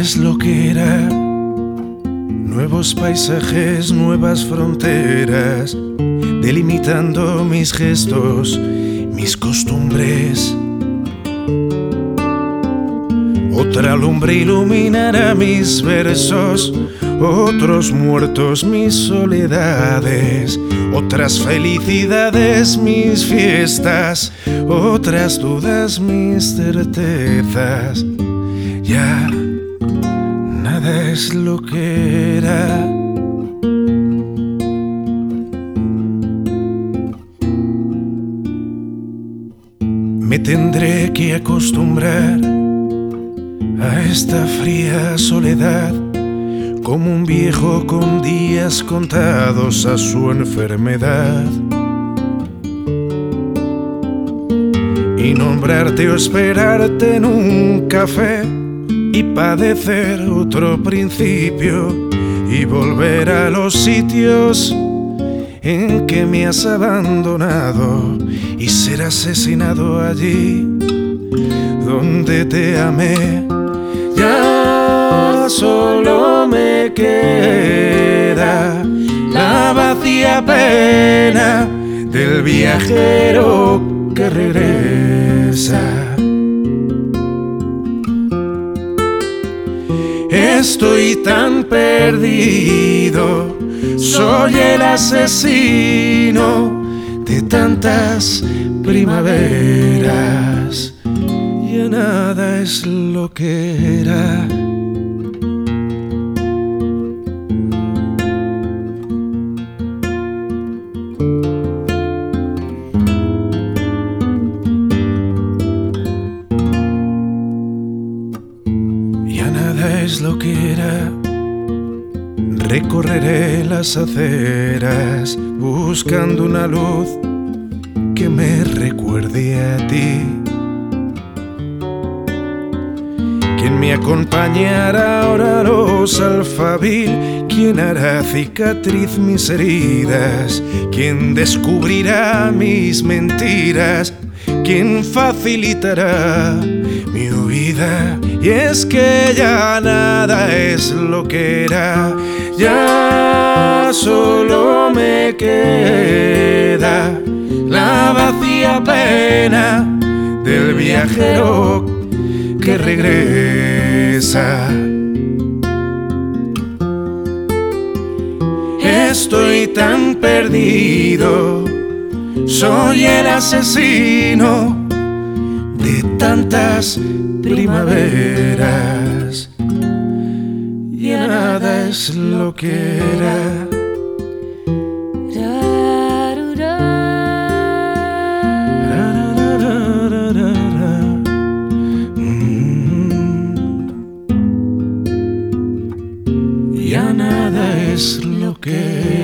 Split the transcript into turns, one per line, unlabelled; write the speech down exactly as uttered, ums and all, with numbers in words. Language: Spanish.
es lo que era. Nuevos paisajes, nuevas fronteras, delimitando mis gestos, mis costumbres. Otra lumbre iluminará mis versos, otros muertos mis soledades, otras felicidades mis fiestas, otras dudas mis certezas. Ya nada es lo que era. Me tendré que acostumbrar a esta fría soledad, como un viejo con días contados a su enfermedad. Y nombrarte o esperarte en un café y padecer otro principio y volver a los sitios en que me has abandonado y ser asesinado allí donde te amé. Ya solo me queda la vacía pena del viajero que regresa. Estoy tan perdido, soy el asesino de tantas primaveras. Ya nada es lo que era. Ya nada es lo que era. Recorreré las aceras buscando una luz que me recuerde a ti. Quien me acompañará ahora los alfabil, quien hará cicatriz mis heridas, quien descubrirá mis mentiras, quien facilitará mi huida. Y es que ya nada es lo que era, ya solo me queda la vacía pena del viajero que regresa. Estoy tan perdido, soy el asesino de tantas primaveras. Ya nada es lo que era. Ya nada es lo que